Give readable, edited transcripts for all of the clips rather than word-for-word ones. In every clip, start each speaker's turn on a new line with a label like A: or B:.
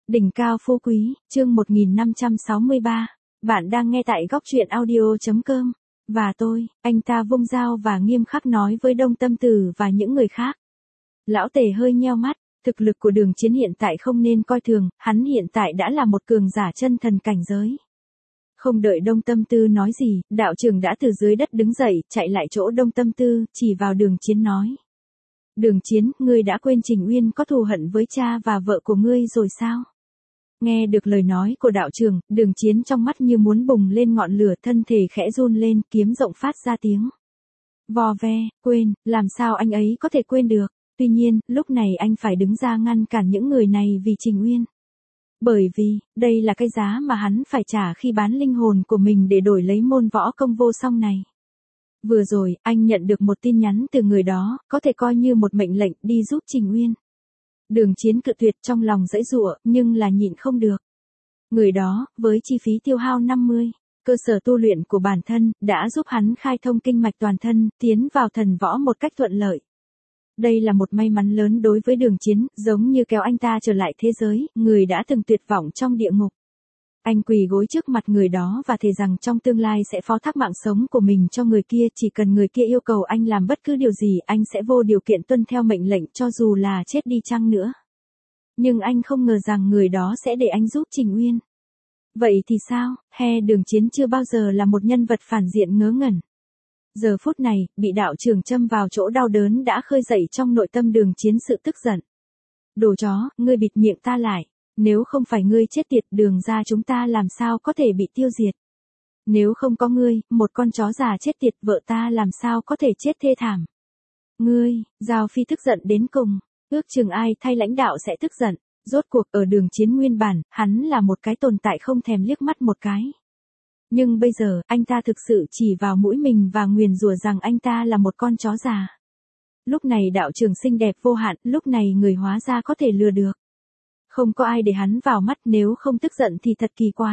A: Đỉnh cao phú quý, chương 1563. Bạn đang nghe tại góc truyện audio.com. Và tôi, anh ta vung dao và nghiêm khắc nói với Đông Tâm Tử và những người khác. Lão Tề hơi nheo mắt, thực lực của Đường Chiến hiện tại không nên coi thường, hắn hiện tại đã là một cường giả chân thần cảnh giới. Không đợi Đông Tâm Tư nói gì, đạo trưởng đã từ dưới đất đứng dậy, chạy lại chỗ Đông Tâm Tư, chỉ vào Đường Chiến nói. Đường Chiến, ngươi đã quên Trình Uyên có thù hận với cha và vợ của ngươi rồi sao? Nghe được lời nói của đạo trưởng, Đường Chiến trong mắt như muốn bùng lên ngọn lửa, thân thể khẽ run lên, kiếm rộng phát ra tiếng. Vò ve, quên, làm sao anh ấy có thể quên được? Tuy nhiên, lúc này anh phải đứng ra ngăn cản những người này vì Trình Uyên. Bởi vì, đây là cái giá mà hắn phải trả khi bán linh hồn của mình để đổi lấy môn võ công vô song này. Vừa rồi, anh nhận được một tin nhắn từ người đó, có thể coi như một mệnh lệnh đi giúp Trình Uyên. Đường Chiến cự tuyệt, trong lòng giãy giụa, nhưng là nhịn không được. Người đó, với chi phí tiêu hao 50, cơ sở tu luyện của bản thân, đã giúp hắn khai thông kinh mạch toàn thân, tiến vào thần võ một cách thuận lợi. Đây là một may mắn lớn đối với Đường Chiến, giống như kéo anh ta trở lại thế giới, người đã từng tuyệt vọng trong địa ngục. Anh quỳ gối trước mặt người đó và thề rằng trong tương lai sẽ phó thác mạng sống của mình cho người kia, chỉ cần người kia yêu cầu anh làm bất cứ điều gì, anh sẽ vô điều kiện tuân theo mệnh lệnh cho dù là chết đi chăng nữa. Nhưng anh không ngờ rằng người đó sẽ để anh giúp Trình Uyên. Vậy thì sao, Đường Chiến chưa bao giờ là một nhân vật phản diện ngớ ngẩn. Giờ phút này, bị đạo trưởng châm vào chỗ đau đớn đã khơi dậy trong nội tâm Đường Chiến sự tức giận. Đồ chó, ngươi bịt miệng ta lại. Nếu không phải ngươi chết tiệt, Đường gia chúng ta làm sao có thể bị tiêu diệt. Nếu không có ngươi, một con chó già chết tiệt, vợ ta làm sao có thể chết thê thảm. Ngươi, Giao Phi tức giận đến cùng, ước chừng ai thay lãnh đạo sẽ tức giận. Rốt cuộc ở Đường Chiến nguyên bản, hắn là một cái tồn tại không thèm liếc mắt một cái. Nhưng bây giờ, anh ta thực sự chỉ vào mũi mình và nguyền rủa rằng anh ta là một con chó già. Lúc này đạo trưởng xinh đẹp vô hạn, lúc này người hóa ra có thể lừa được. Không có ai để hắn vào mắt, nếu không tức giận thì thật kỳ quái.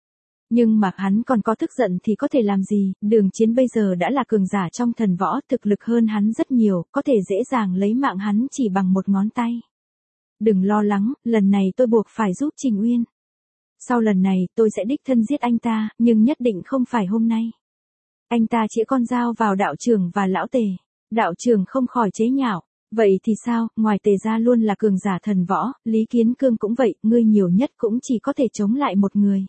A: Nhưng mà hắn còn có tức giận thì có thể làm gì, Đường Chiến bây giờ đã là cường giả trong thần võ, thực lực hơn hắn rất nhiều, có thể dễ dàng lấy mạng hắn chỉ bằng một ngón tay. Đừng lo lắng, lần này tôi buộc phải giúp Trình Uyên. Sau lần này, tôi sẽ đích thân giết anh ta, nhưng nhất định không phải hôm nay. Anh ta chĩa con dao vào đạo trưởng và lão Tề. Đạo trưởng không khỏi chế nhạo. Vậy thì sao, ngoài Tề gia luôn là cường giả thần võ, Lý Kiến Cương cũng vậy, ngươi nhiều nhất cũng chỉ có thể chống lại một người.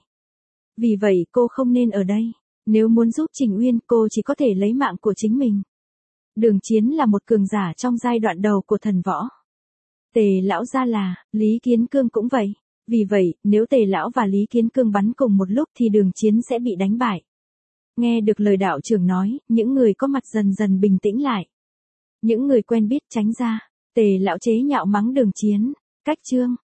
A: Vì vậy cô không nên ở đây. Nếu muốn giúp Trình Uyên, cô chỉ có thể lấy mạng của chính mình. Đường Chiến là một cường giả trong giai đoạn đầu của thần võ. Tề lão gia là, Lý Kiến Cương cũng vậy. Vì vậy, nếu Tề lão và Lý Kiến Cương bắn cùng một lúc thì Đường Chiến sẽ bị đánh bại. Nghe được lời đạo trưởng nói, những người có mặt dần dần bình tĩnh lại. Những người quen biết tránh ra, Tề lão chế nhạo mắng Đường Chiến. Cách chương,